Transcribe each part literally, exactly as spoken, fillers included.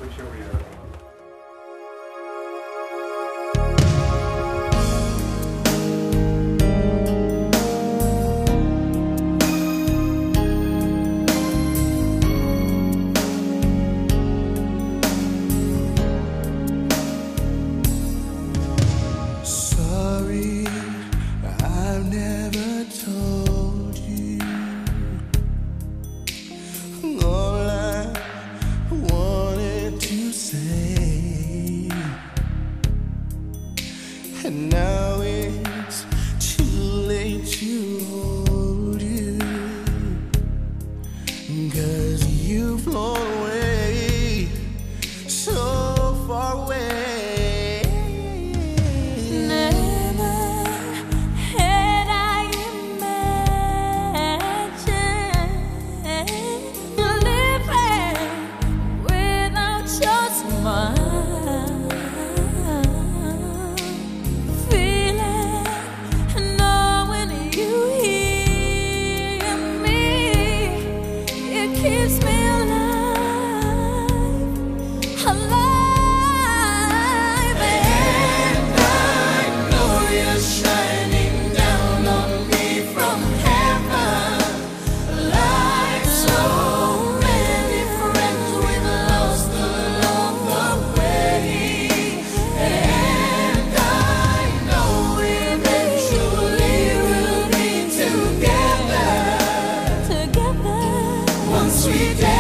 Which are we at? Sorry, I've never told you all I wanted to say, and now it's too late to hold you, 'cause you've flown away, so far away. Sweet day.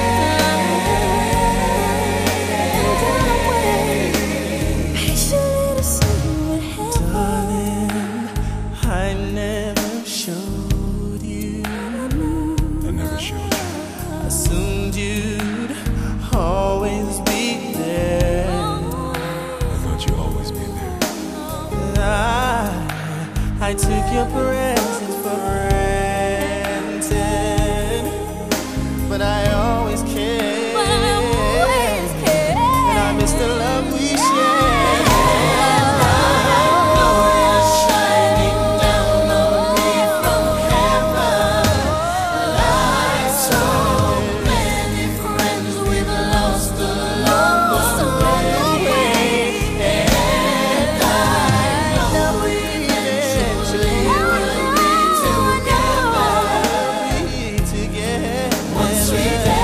Patiently to see what happened. Darling, I never showed you. I never showed you. I assumed you'd always be there. I thought you'd always be there. I, I took your presence for granted, but I always cared, but I always cared, and I miss the love we shared. And I know you're shining down on me from heaven, like so many friends we've lost along the way. And I know we eventually will be together, together. one sweet day.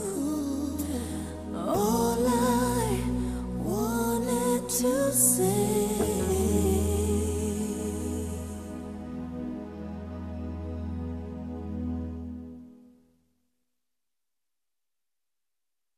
To say